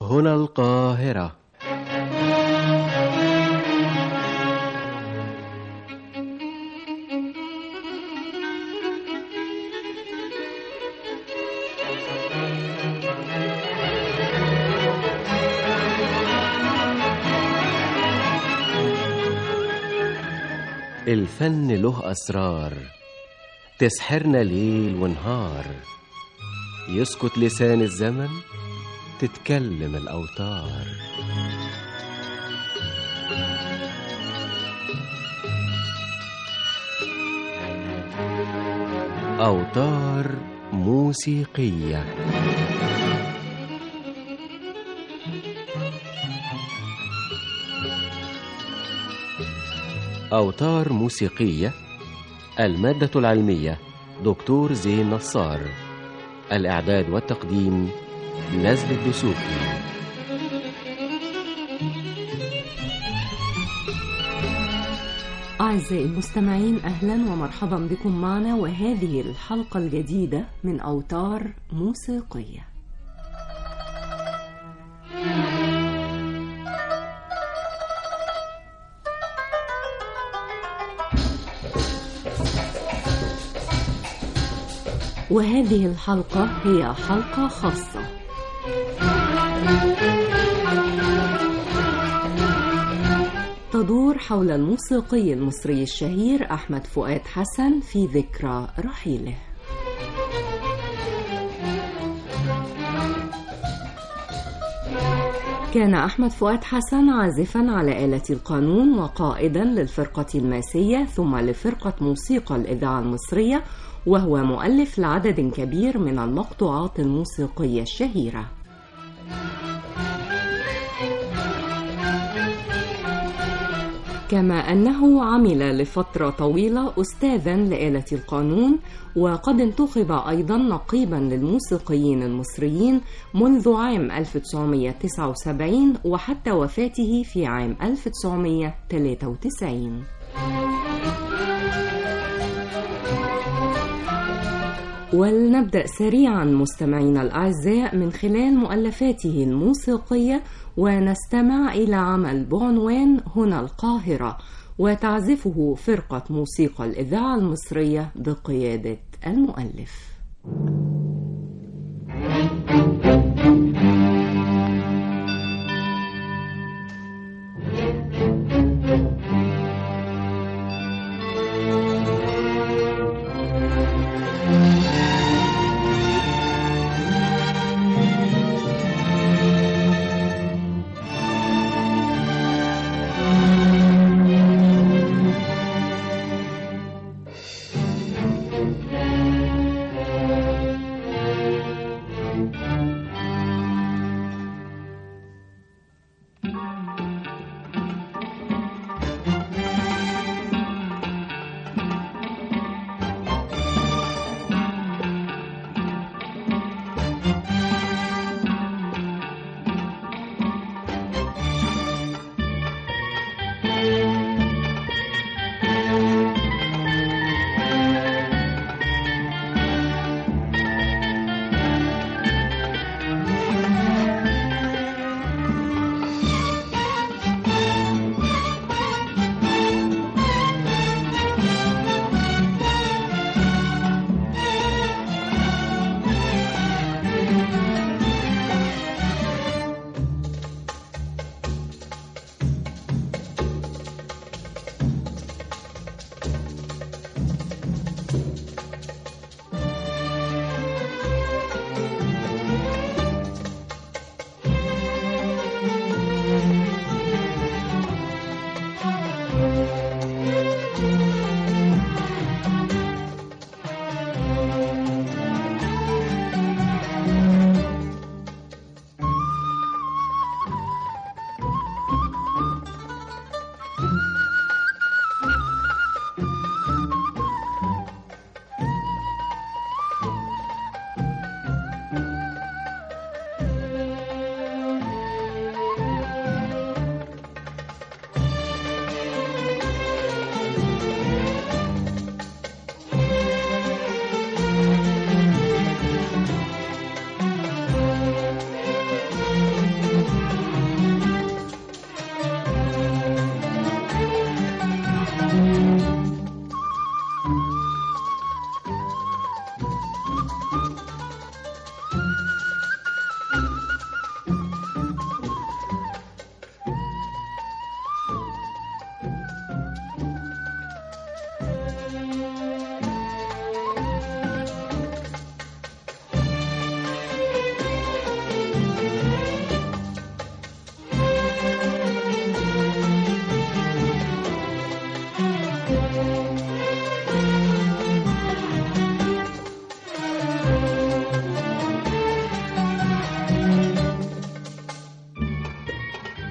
هنا القاهرة. الفن له أسرار تسحرنا ليل ونهار، يسكت لسان الزمن تتكلم الأوتار. أوتار موسيقية. أوتار موسيقية. المادة العلمية دكتور زين نصار. الإعداد والتقديم نزل الدسوقي. أعزائي المستمعين، أهلا ومرحبا بكم معنا، وهذه الحلقة الجديدة من أوتار موسيقية. وهذه الحلقة هي حلقة خاصة. تدور حول الموسيقي المصري الشهير أحمد فؤاد حسن في ذكرى رحيله. كان أحمد فؤاد حسن عازفا على آلة القانون وقائدا للفرقة الماسية ثم لفرقة موسيقى الإذاعة المصرية، وهو مؤلف لعدد كبير من المقطوعات الموسيقية الشهيرة. كما أنه عمل لفترة طويلة أستاذا لآلة القانون، وقد انتخب أيضا نقيبا للموسيقيين المصريين منذ عام 1979 وحتى وفاته في عام 1993. ولنبدأ سريعا مستمعينا الأعزاء من خلال مؤلفاته الموسيقية، ونستمع إلى عمل بعنوان هنا القاهرة، وتعزفه فرقة موسيقى الإذاعة المصرية بقيادة المؤلف.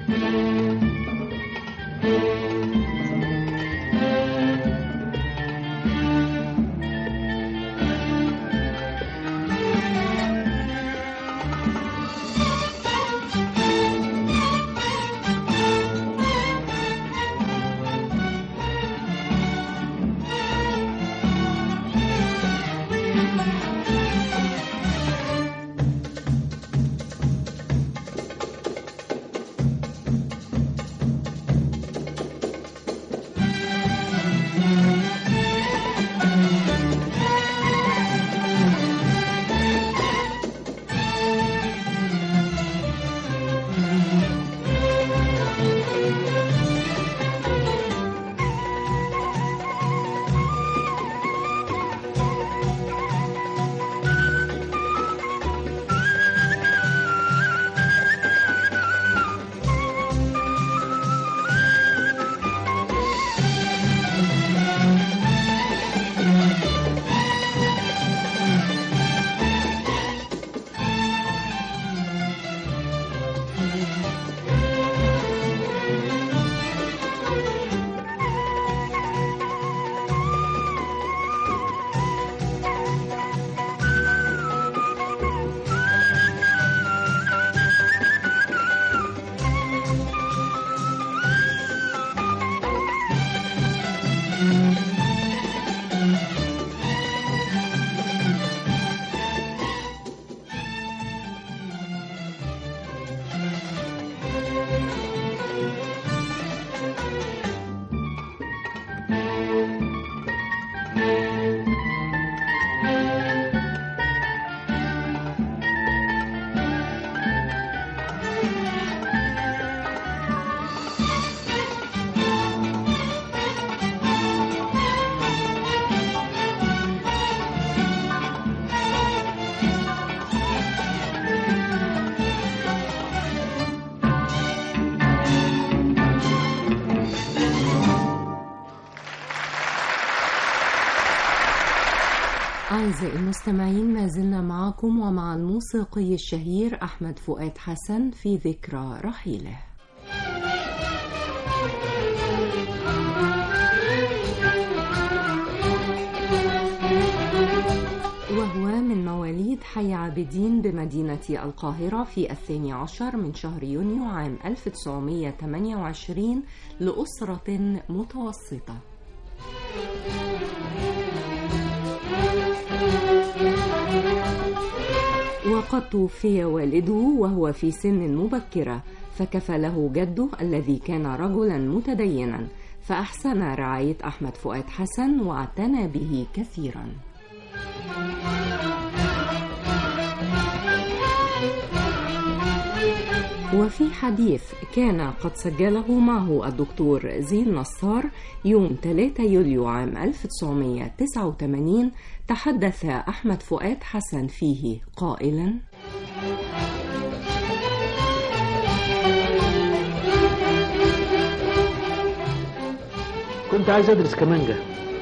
أعزائي المستمعين، ما زلنا معكم ومع الموسيقي الشهير أحمد فؤاد حسن في ذكرى رحيله. وهو من مواليد حي عابدين بمدينة القاهرة في 12 من شهر يونيو عام 1928 لأسرة متوسطة. وقد توفي والده وهو في سن مبكرة، فكفله جده الذي كان رجلا متدينا، فأحسن رعاية أحمد فؤاد حسن واعتنى به كثيرا. وفي حديث كان قد سجله معه الدكتور زين نصار يوم 3 يوليو عام 1989 تحدث أحمد فؤاد حسن فيه قائلا: كنت عايز أدرس كمانجا،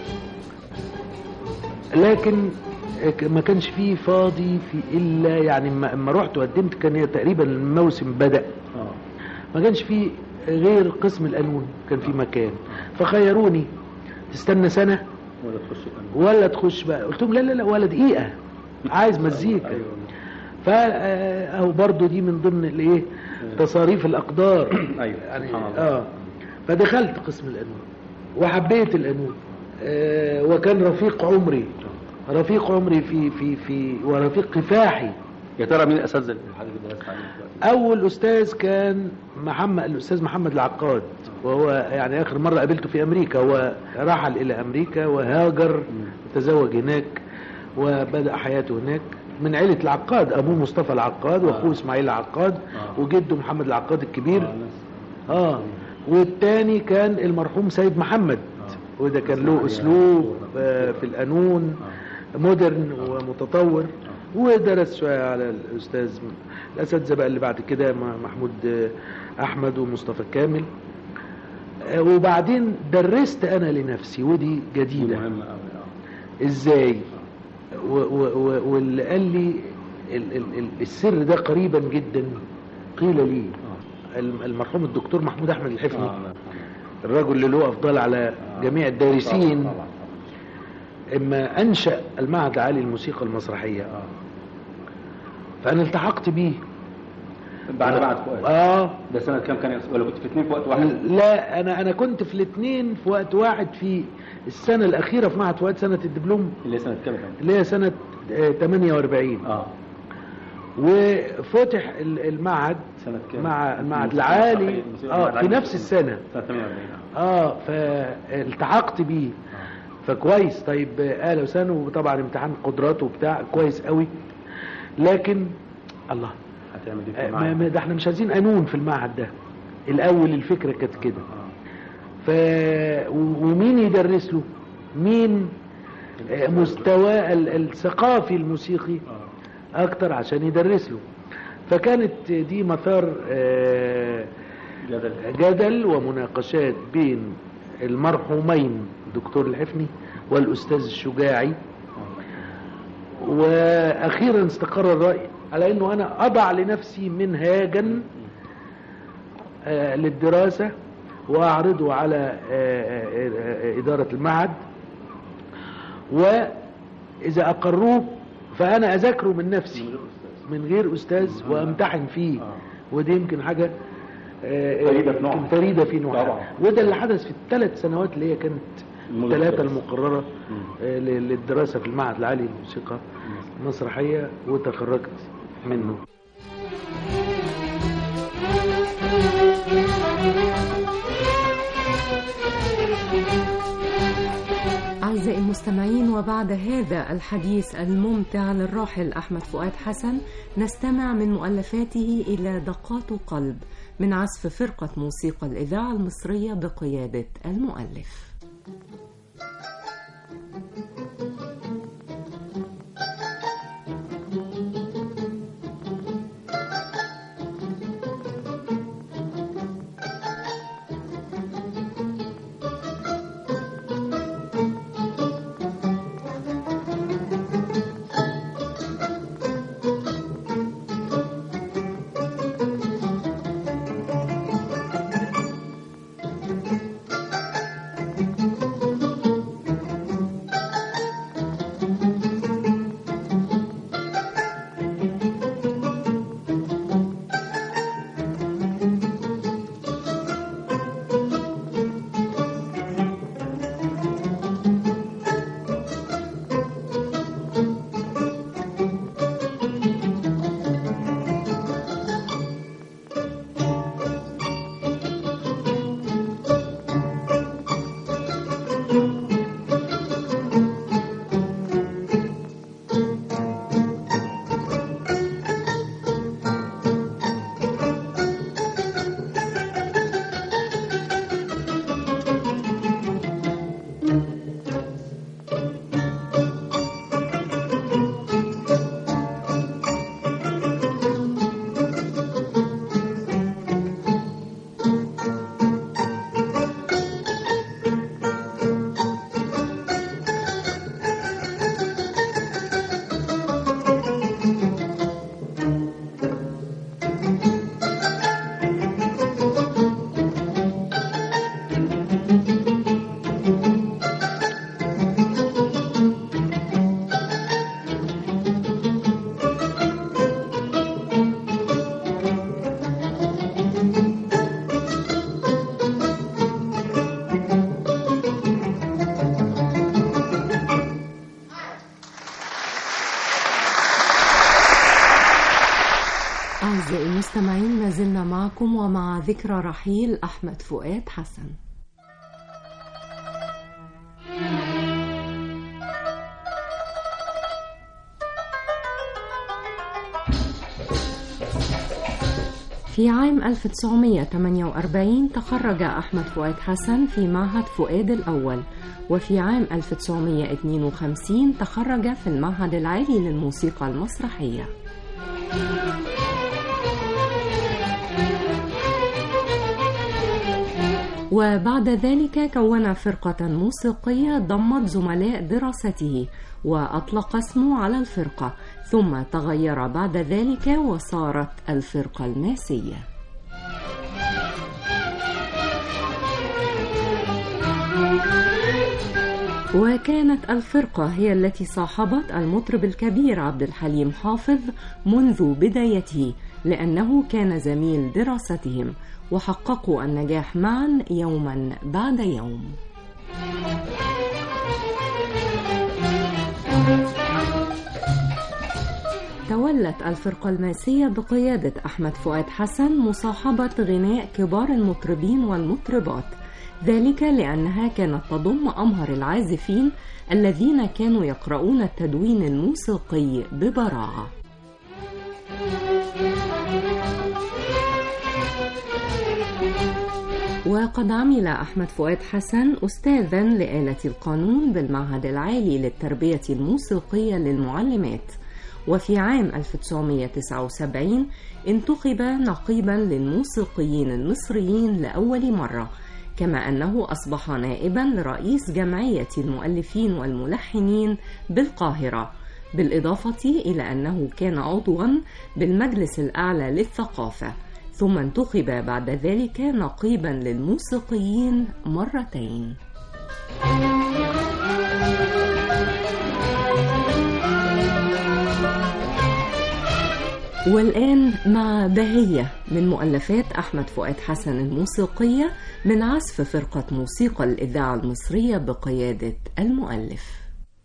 لكن ما كانش فيه فاضي في إلا يعني ما رحت وقدمت كان تقريبا الموسم بدأ، ما كانش فيه غير قسم القانون كان في مكان، فخيروني تستنى سنة ولا تخش بقى. قلت لهم لا لا لا ولا دقيقة، عايز مزيكا. فأهو برضو دي من ضمن الايه تصاريف الأقدار. يعني فدخلت قسم القانون وحبيت القانون، وكان رفيق عمري في ورفيق كفاحي. يا ترى مين الاساتذه اللي حضرتك درست عليهم؟ اول استاذ كان الاستاذ محمد العقاد، وهو يعني اخر مره قابلته في امريكا. هو رحل الى امريكا وهاجر وتزوج هناك وبدا حياته هناك، من عيله العقاد، ابوه مصطفى العقاد واخوه اسماعيل العقاد وجده محمد العقاد الكبير. والتاني كان المرحوم سيد محمد، وده كان له اسلوب في القانون مودرن ومتطور. ودرس شويه على الاساتذه بقى اللي بعد كده محمود احمد ومصطفى كامل. وبعدين درست انا لنفسي، ودي جديده ازاي. واللي قال لي السر ده قريبا جدا قيل لي المرحوم الدكتور محمود أحمد الحفني، الرجل اللي له أفضل على جميع الدارسين، إما أنشأ المعهد العالي للموسيقى المسرحية. فأنا التحقت بيه بعد فؤاد. ده سنة كام كان، ولا كنت في الاثنين في وقت واحد؟ لا، أنا كنت في الاثنين في وقت واحد، في السنة الأخيرة في معهد فؤاد، سنة الدبلوم اللي هي سنة كام؟ اللي هي سنة 48. وفتح المعهد مع المعهد العالي في نفس السنة، سنة 48. فالتحقت بيه. فكويس. طيب اهلا وسهلا، وطبعا امتحان قدرات وبتاع كويس قوي، لكن الله هتعمل ايه؟ ده احنا مش عايزين قانون في المعهد ده. الاول الفكرة كانت كده. ومين يدرس له؟ مين مستوى الثقافي الموسيقي اكتر عشان يدرس له؟ فكانت دي مثار جدل ومناقشات بين المرحومين الدكتور الحفني والاستاذ الشجاعي، واخيرا استقر الرأي على انه انا اضع لنفسي منهاجا للدراسة واعرضه على ادارة المعهد، واذا اقروه فانا اذاكره من نفسي من غير استاذ وامتحن فيه. ودي يمكن حاجة فريدة في نوعها، وده اللي حدث في الثلاث سنوات اللي هي كانت 3 المقررة للدراسة في المعهد العالي للموسيقى المسرحية، وتخرجت منه. أعزائي المستمعين، وبعد هذا الحديث الممتع للراحل أحمد فؤاد حسن، نستمع من مؤلفاته إلى دقات قلب من عزف فرقة موسيقى الإذاعة المصرية بقيادة المؤلف. أعزائي المستمعين، ما زلنا معكم ومع ذكرى رحيل أحمد فؤاد حسن. في عام 1948 تخرج أحمد فؤاد حسن في معهد فؤاد الأول، وفي عام 1952 تخرج في المعهد العالي للموسيقى المسرحية. وبعد ذلك كون فرقة موسيقية ضمت زملاء دراسته وأطلق اسمه على الفرقة، ثم تغير بعد ذلك وصارت الفرقة الماسية. وكانت الفرقة هي التي صاحبت المطرب الكبير عبد الحليم حافظ منذ بدايته، لأنه كان زميل دراستهم، وحققوا النجاح معا يوما بعد يوم. تولت الفرقة الماسية بقيادة أحمد فؤاد حسن مصاحبة غناء كبار المطربين والمطربات، ذلك لأنها كانت تضم أمهر العازفين الذين كانوا يقرؤون التدوين الموسيقي ببراعة. وقد عمل أحمد فؤاد حسن أستاذا لآلة القانون بالمعهد العالي للتربية الموسيقية للمعلمات، وفي عام 1979 انتخب نقيبا للموسيقيين المصريين لأول مرة، كما أنه أصبح نائبا لرئيس جمعية المؤلفين والملحنين بالقاهرة، بالإضافة إلى أنه كان عضوا بالمجلس الأعلى للثقافة، ثم انتخب بعد ذلك نقيبا للموسيقيين مرتين. والآن مع بهية من مؤلفات أحمد فؤاد حسن الموسيقية، من عزف فرقة موسيقى الإذاعة المصرية بقيادة المؤلف.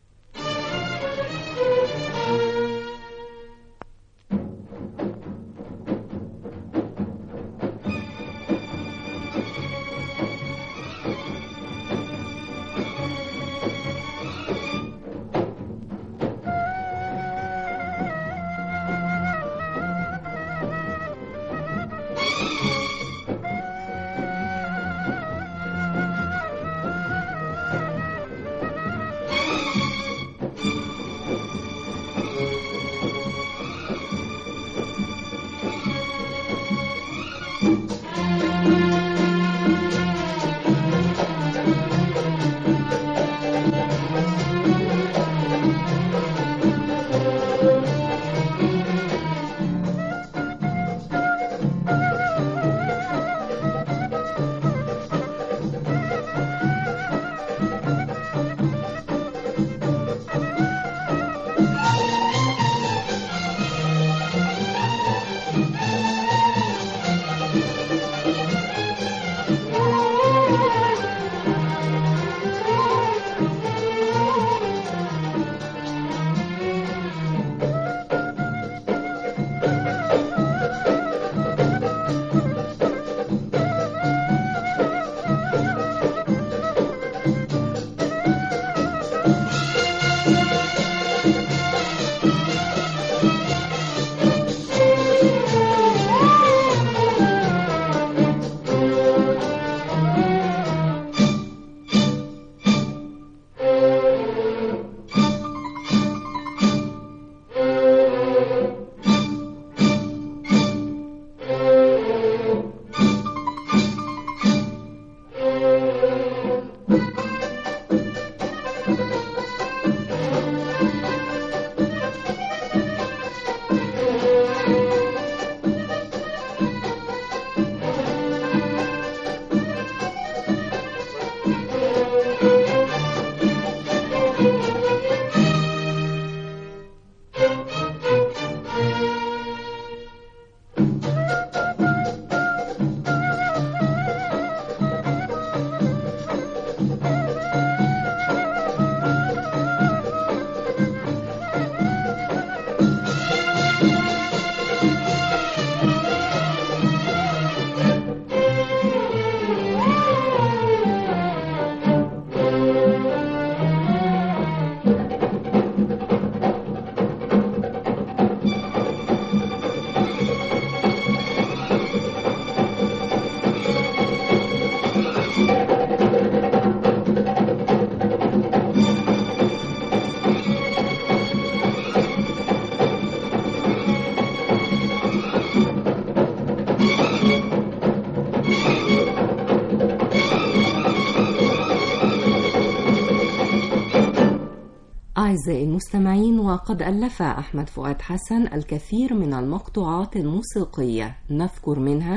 أعزائي المستمعين، وقد ألف أحمد فؤاد حسن الكثير من المقطوعات الموسيقية، نذكر منها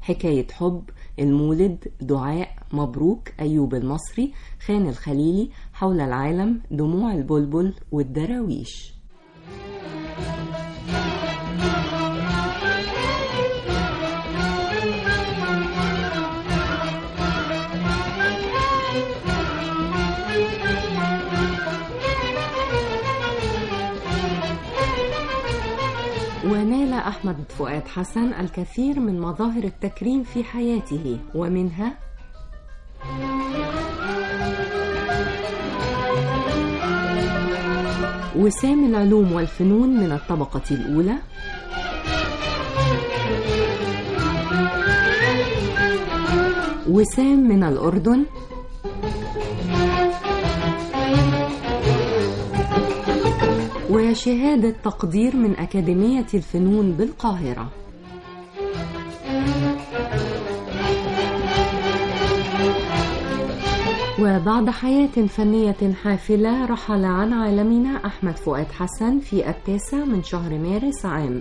حكاية حب، المولد، دعاء، مبروك، أيوب المصري، خان الخليلي، حول العالم، دموع البلبل، والدراويش. ونال أحمد فؤاد حسن الكثير من مظاهر التكريم في حياته، ومنها وسام العلوم والفنون من الطبقة الأولى، وسام من الأردن، وشهادة تقدير من أكاديمية الفنون بالقاهرة. وبعد حياة فنية حافلة، رحل عن عالمنا أحمد فؤاد حسن في 9 من شهر مارس عام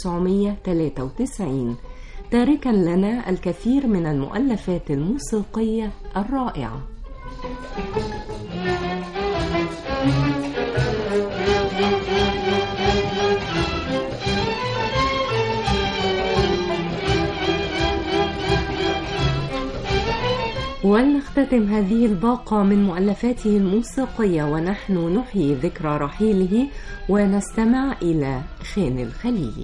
1993، تاركا لنا الكثير من المؤلفات الموسيقية الرائعة. ولنختتم هذه الباقة من مؤلفاته الموسيقية ونحن نحيي ذكرى رحيله، ونستمع إلى خان الخليلي.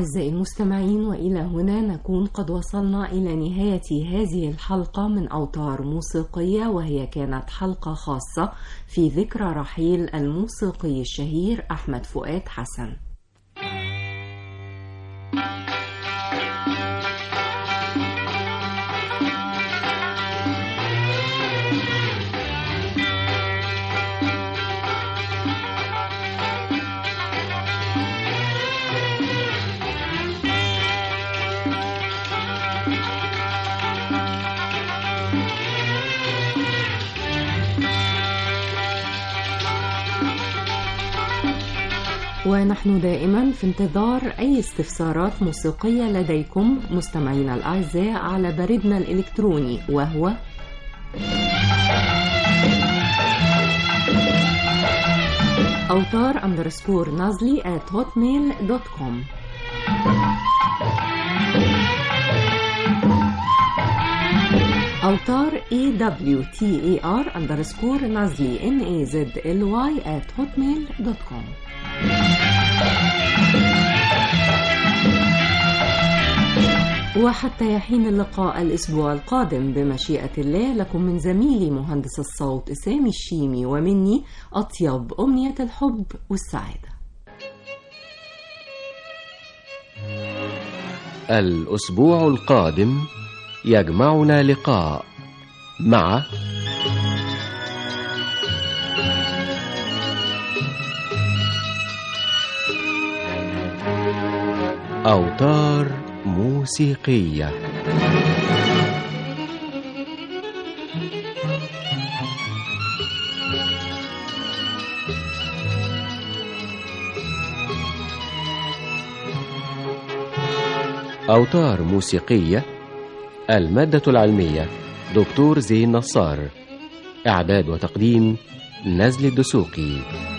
أعزائي المستمعين، وإلى هنا نكون قد وصلنا إلى نهاية هذه الحلقة من أوتار موسيقية، وهي كانت حلقة خاصة في ذكرى رحيل الموسيقي الشهير أحمد فؤاد حسن. ونحن دائما في انتظار أي استفسارات موسيقية لديكم مستمعينا الأعزاء على بريدنا الإلكتروني، وهو autar_nazli@hotmail.com. أوتار AWTAR_nazli@hotmail.com. وحتى يحين اللقاء الأسبوع القادم بمشيئة الله، لكم من زميلي مهندس الصوت سامي الشيمي ومني أطيب أمنية الحب والسعادة. الأسبوع القادم يجمعنا لقاء مع أوتار موسيقية. أوتار موسيقية، المادة العلمية دكتور زين نصار، إعداد وتقديم نزل الدسوقي.